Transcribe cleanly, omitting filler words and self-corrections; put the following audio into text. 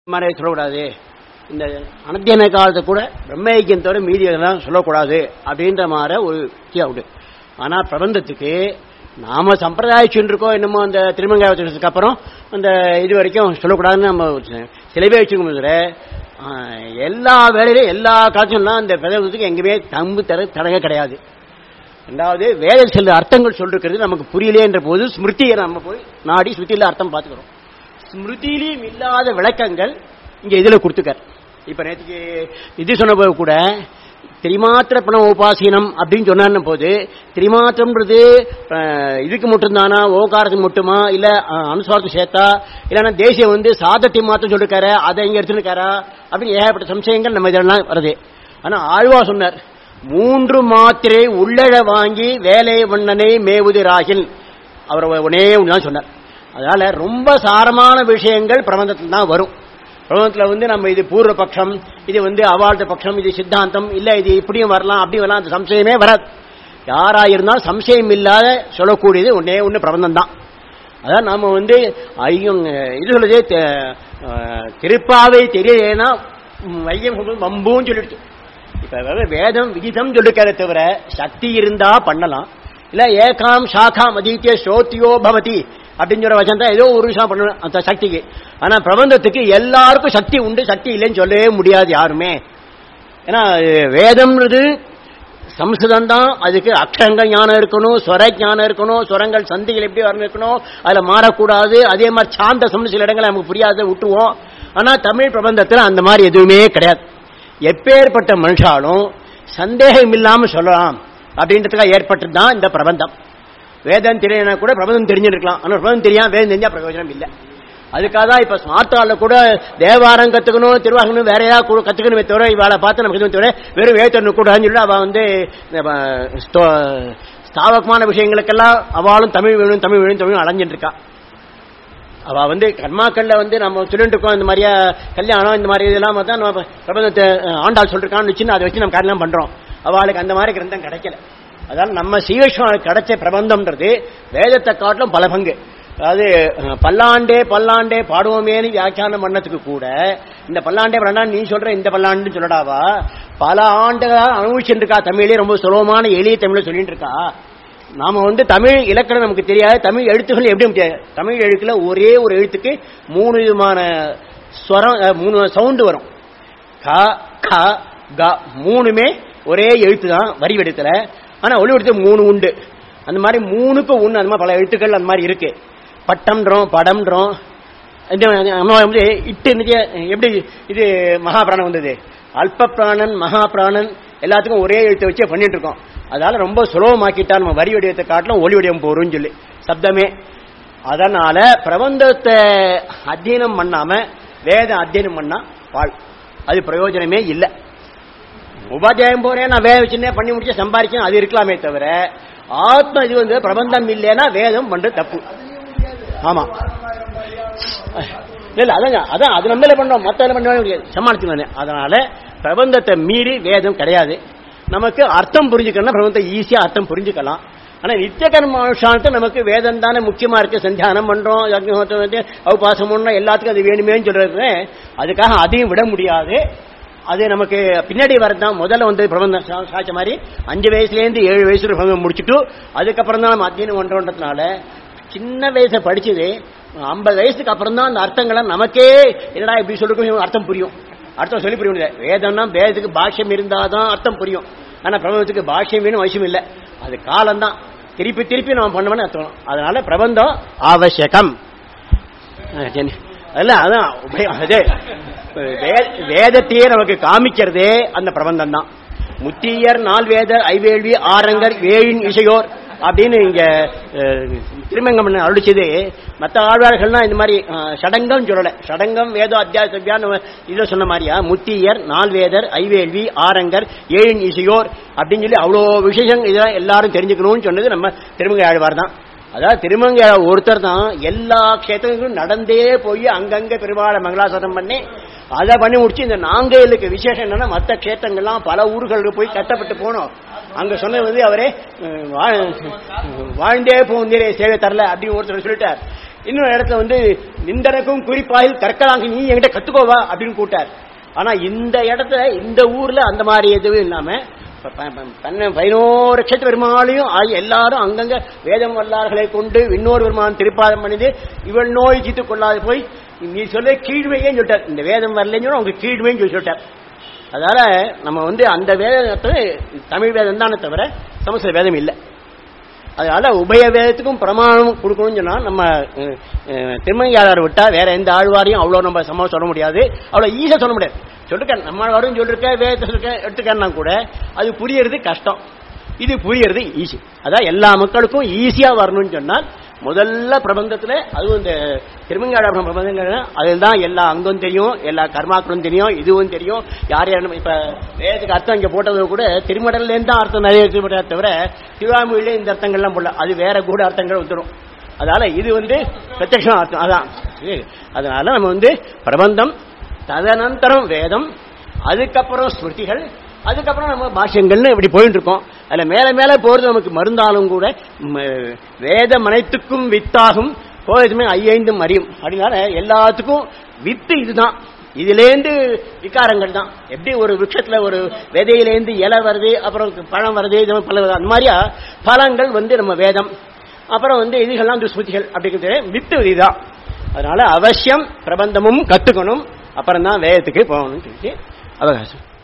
மாதிரி சொல்லக்கூடாது. இந்த அனத்தியன காலத்தை கூட பிரம்ம ஐக்கியம் தவிர மீதி எல்லாம் சொல்லக்கூடாது அப்படின்ற மாதிரி ஒரு உண்டு. ஆனா பிரபந்தத்துக்கு நாம சம்பிரதாயம் இருக்கோம் என்னமோ அந்த திருமங்காயத்துக்கு அப்புறம் அந்த இது வரைக்கும் சொல்லக்கூடாதுன்னு நம்ம சில பேர் வச்சுக்கோங்க. எல்லா வேலையிலும் எல்லா காலத்திலும் அந்த பிரபந்தத்துக்கு எங்கேயுமே தம்பு தடங்க கிடையாது. ரெண்டாவது வேத சில அர்த்தங்கள் சொல்லிருக்கிறது நமக்கு புரியலேன்ற போது ஸ்மிருதியை நம்ம போய் நாடி ஸ்மிருதியில அர்த்தம் பார்த்துக்கிறோம். ஸ்மிருதியிலும் இல்லாத விளக்கங்கள் இங்க இதுல கொடுத்துக்கார். இப்ப நேற்றுக்கு இது சொன்ன போது கூட திரிமாத்திர பண உபாசீனம் அப்படின்னு சொன்ன போது திரிமாத்திரம்ன்றது இதுக்கு மட்டும்தானா, ஓகாரத்துக்கு மட்டுமா, இல்ல அனுசாரத்துக்கு சேர்த்தா, இல்லைன்னா தேசியம் சாதத்தை மாத்திரம் சொல்லிருக்காரு அதை இங்க எடுத்துருக்காரா அப்படின்னு ஏகப்பட்ட சம்சயங்கள் நம்ம இதெல்லாம் வருது. ஆனா ஆழ்வா சொன்னார், 3 மாத்திரை உள்ளழ வாங்கி வேலை வண்ணனை மேவுதிராகில் அவர் உடனே ஒண்ணுதான் சொன்னார். அதனால ரொம்ப சாரமான விஷயங்கள் பிரபந்தத்தில் தான் வரும். பிரபந்தத்தில் நம்ம இது பூர்வ பட்சம், இது அவாழ்ந்த பட்சம், இது சித்தாந்தம், இல்ல இது இப்படியும் வரலாம் அப்படி வரலாம், அந்த சம்சயமே வராது. யாராயிருந்தாலும் சம்சயம் இல்லாத சொல்லக்கூடியது ஒன்னே ஒண்ணு பிரபந்தம் தான். அதான் நாம இது சொல்லுது திருப்பாவை தெரியலேன்னா வையம் வம்புன்னு சொல்லிடுச்சு. இப்ப வேதம் விகிதம் சொல்லிருக்கார தவிர சக்தி இருந்தா பண்ணலாம், இல்ல ஏகாம் சாகாம் அதீத்திய ஸ்ரோத்தியோ பவதி அப்படின்னு சொல்ற வச்சா ஏதோ ஒரு விஷயம் பண்ணணும் அந்த சக்திக்கு. ஆனா பிரபந்தத்துக்கு எல்லாருக்கும் சக்தி உண்டு, சக்தி இல்லைன்னு சொல்லவே முடியாது யாருமே. ஏன்னா வேதம்ன்றது சம்ஸ்கிருதம் தான், அதுக்கு அக்ஷரங்கள் ஞானம் இருக்கணும், ஸ்வர ஞானம் இருக்கணும், ஸ்வரங்கள் சந்திகள் எப்படி வரணும் இருக்கணும், அதுல மாறக்கூடாது. அதே மாதிரி சாந்த சம சில இடங்களை நமக்கு புரியாத விட்டுவோம். ஆனா தமிழ் பிரபந்தத்தில் அந்த மாதிரி எதுவுமே கிடையாது. எப்பேற்பட்ட மனுஷாலும் சந்தேகம் இல்லாம சொல்லலாம் அப்படின்றதுக்காக ஏற்பட்டதுதான் இந்த பிரபந்தம். வேதம் தெரியனா கூட பிரபந்தம் தெரிஞ்சிருக்கலாம், ஆனா பிரபந்தம் தெரியாம வேதம் தெரிஞ்சா பிரயோஜனம் இல்லை. அதுக்காக தான் இப்ப ஸ்மார்ட் கார்ல கூட தேவாரம் கத்துக்கணும், திருவாங்கணும், வேற ஏதாவது கத்துக்கணுமே தவிர இவாளை பார்த்து நமக்கு எதுவும் தவிர வெறும் வேதத்தை கூடாதுன்னு சொல்லி அவ ஸ்தாவகமான விஷயங்களுக்கெல்லாம் அவளும் தமிழ் வேணும் தமிழ் வேணும் தமிழ் அலைஞ்சிட்டு இருக்கா. அவ கர்மாக்கள்ல நம்ம சொல்லிட்டு இருக்கோம், இந்த மாதிரியா கல்யாணம் இந்த மாதிரி இதெல்லாம் தான் நம்ம பிரபந்தத்தை ஆண்டாள் சொல்லிருக்கான்னு வச்சு அதை வச்சு நம்ம காரியெல்லாம் பண்றோம். அவளுக்கு அந்த மாதிரி கிரந்தம் கிடைக்கல. அதாவது நம்ம சீவைஷ்ணவனுக்கு கிடைச்ச பிரபந்தம்ன்றது வேதத்தை காட்டிலும் பல பங்கு. அதாவது பல்லாண்டே பல்லாண்டே பாடுவோமேனு வியாக்கியானம் பண்ணதுக்கு கூட இந்த பல்லாண்டே பல்லாண்டு நீ சொல்ற இந்த பல்லாண்டு சொல்லடாவா பல ஆண்டுகளா அனுபவிச்சுருக்கா. தமிழே ரொம்ப சுலபமான எளிய தமிழ சொல்லிட்டு இருக்கா. நாம தமிழ் இலக்கணம் நமக்கு தெரியாது, தமிழ் எழுத்துக்கள் எப்படி முடியாது. தமிழ் எழுத்துல ஒரே ஒரு எழுத்துக்கு 3 விதமான ஸ்வரம், 3 சவுண்டு வரும். க க க 3மே ஒரே எழுத்து தான் வரி வடிவத்துல. ஆனா ஒளி வடிவத்துல 3 உண்டு. அந்த மாதிரி 3க்கு 1 அந்த மாதிரி பல எழுத்துக்கள் அந்த மாதிரி இருக்கு. பட்டம்ன்றோம் படம்ன்றோம் இட்டு எப்படி இது மகாபிராணம் வந்தது, அல்ப பிராணன் மகா பிராணன் எல்லாத்துக்கும் ஒரே எழுத்தை வச்சே பண்ணிட்டு இருக்கோம். அதனால ரொம்ப சுலபமாக்கிட்டா நம்ம வரி வடிவத்தை காட்டிலும் ஒளி வடிவம் போறோம்னு சொல்லி சப்தமே. அதனால பிரபந்தத்தை அத்தியனம் பண்ணாம வேத அத்தியனம் பண்ணா அது பிரயோஜனமே இல்லை. உபாத்தியாயம் போறேன் நான் வேத வச்சுன்னே பண்ணி முடிச்ச சம்பாதிக்கணும் அது இருக்கலாமே தவிர ஆத்ம இது பிரபந்தம் இல்லைன்னா வேதம் பண்றது தப்பு. ஆமா இல்ல அதான் அது நம்ம பண்றோம், மத்த பண்ண சமாளிச்சு. அதனால பிரபந்தத்தை மீறி வேதம் கிடையாது. நமக்கு அர்த்தம் புரிஞ்சுக்கணும், பிரபந்தத்தை ஈஸியா அர்த்தம் புரிஞ்சுக்கலாம். ஆனா நித்திய கர்மானுஷ்டானத்தை நமக்கு வேதம் தானே முக்கியமா இருக்கு. சந்தியானம் பண்றோம், உபாசம் பண்றோம், எல்லாத்துக்கும் அது வேணுமேன்னு சொல்றது. அதுக்காக அதையும் விட முடியாது. அது நமக்கு பின்னாடி வரதான். முதல்ல பிரபந்தம் சாட்ச மாதிரி 5 வயசுலேருந்து 7 வயசுல பிரபந்தம் முடிச்சுட்டு அதுக்கப்புறம் தான் நம்ம அத்தியனம் பண்றோன்றதுனால சின்ன வயசை படிச்சது 50 வயசுக்கு அப்புறம் தான் அந்த அர்த்தங்களை நமக்கே என்னடா இப்படி சொல்லிருக்கோம் அர்த்தம் புரியும். அர்த்தம் சொல்லி புரிய முடியாது. வேதம்னா வேதத்துக்கு பாஷ்யம் இருந்தாதான் அர்த்தம் புரியும். ஆனா பிரபந்தத்துக்கு பாஷ்யம் வேணும் அவசியம் இல்லை. அது காலம்தான், திருப்பி திருப்பி நம்ம பண்ணோம்னு அர்த்தம். அதனால பிரபந்தம் ஆவசியகம். அதான் வேதத்தையே நமக்கு காமிக்கிறதே அந்த பிரபந்தம் தான். முத்தியர் 4 வேதர் 5 வேள்வி 6 அங்கர் 7 இசையோர் அப்படின்னு இங்க திருமங்கம் அருளிச்சது. மற்ற ஆழ்வார்கள்னா இந்த மாதிரி ஷடங்கம் சொல்லல. ஷடங்கம் வேதம் அத்தியாசபியான்னு இதை சொன்ன மாதிரியா முத்தியர் 4 வேதர் 5 வேள்வி 6 அங்கர் 7 இசையோர் அப்படின்னு சொல்லி அவ்வளோ விசேஷம் இதெல்லாம் எல்லாரும் தெரிஞ்சுக்கணும்னு சொன்னது நம்ம திருமங்கை ஆழ்வார் தான். அதாவது திருமங்கை ஒருத்தர் தான் எல்லா கஷேத்திரங்களும் நடந்தே போய் அங்கங்க பெருமாளை மங்களாசாசனம் பண்ணி அதை பண்ணி முடிச்சு இந்த நாங்கைகளுக்கு விசேஷம் என்னன்னா மற்ற கஷேத்திரங்கள்லாம் பல ஊர்களுக்கு போய் கட்டப்பட்டு போனோம். அங்க சொன்னது அவரே வாழ்ந்தே போந்தீரே சேவை தரல அப்படின்னு ஒருத்தர் சொல்லிட்டார். இன்னொரு இடத்துல வந்து நிந்தனக்கும் குறிப்பாயில் கற்கலாங்க நீ என்கிட்ட கத்துக்கோவா அப்படின்னு கூட்டார். ஆனா இந்த இடத்துல இந்த ஊர்ல அந்த மாதிரி எதுவும் இல்லாம 11 லட்சத்து பெருமாளையும் எல்லாரும் அங்கங்க வேதம் வல்லார்களை கொண்டு இன்னொரு பெருமான் திருப்பாதம் பண்ணிது இவள் நோய் தீர்த்து கொள்ளாது போய் நீ சொல்ல கீழ்மையேன்னு சொல்லிட்டார். இந்த வேதம் வரலன்னு சொல்ல அவங்க கீழ்மைன்னு சொல்லி சொல்லிட்டார். அதனால நம்ம வந்து அந்த வேதத்தை தமிழ் வேதம் தானே தவிர சமஸ்கிருத வேதம் இல்லை. அதனால உபய வேதத்துக்கும் பிரமாணம் கொடுக்கணும்னு சொன்னா நம்ம திருமங்கையாளர் விட்டா வேற எந்த ஆழ்வாரையும் அவ்வளவு நம்ம சமம் சொல்ல முடியாது, அவ்வளவு ஈஸியா சொல்ல முடியாது. சொல்லிருக்கேன் நம்ம வரும் சொல்லிருக்க வேதத்தை சொல்லிருக்கேன் எடுத்துக்கன்னா கூட அது புரியறது கஷ்டம், இது புரியறது ஈஸி. அதான் எல்லா மக்களுக்கும் ஈஸியா வரணும்னு சொன்னால் முதல்ல பிரபந்தத்துல அதுவும் இந்த திருமங்கையாளர் பிரபந்தங்கள் அதில் தான் எல்லா அங்கும் தெரியும், எல்லா கர்மாக்களும் தெரியும், இதுவும் தெரியும். யார் யாரும் இப்ப வேதத்துக்கு அர்த்தம் இங்க போட்டது கூட திருமடல்ல இருந்து தான் அர்த்தம் நிறைய தவிர திருவாமொழியில இந்த அர்த்தங்கள்லாம் போடல, அது வேற கூட அர்த்தங்கள் வந்துடும். அதனால இது வந்து பிரத்யட்சம் அர்த்தம். அதான் அதனால நம்ம வந்து பிரபந்தம், ததனந்தரம் வேதம், அதுக்கப்புறம் ஸ்மிருதிகள், அதுக்கப்புறம் நம்ம பாஷ்யங்கள்னு இப்படி போயிட்டு இருக்கோம். அதுல மேல மேல போறது நமக்கு மருந்தாலும் கூட வேதம் அனைத்துக்கும் வித்தாகும் போயதுமே 5 அறியும் அப்படின்னால எல்லாத்துக்கும் வித்து இதுதான். இதுலேருந்து விகாரங்கள் தான். எப்படி ஒரு விருட்சத்துல ஒரு விதையிலேருந்து இலை வருது, அப்புறம் பழம் வருது, பல அந்த மாதிரியா பழங்கள் வந்து நம்ம வேதம், அப்புறம் வந்து இதுகள்லாம் ஸ்மிருதிகள் அப்படிங்கிறது வித்து இதுதான். அதனால அவசியம் பிரபந்தமும் கத்துக்கணும், அப்புறம் தான் வேதத்துக்கு போகணும்னு சொல்லி அவகாசம்.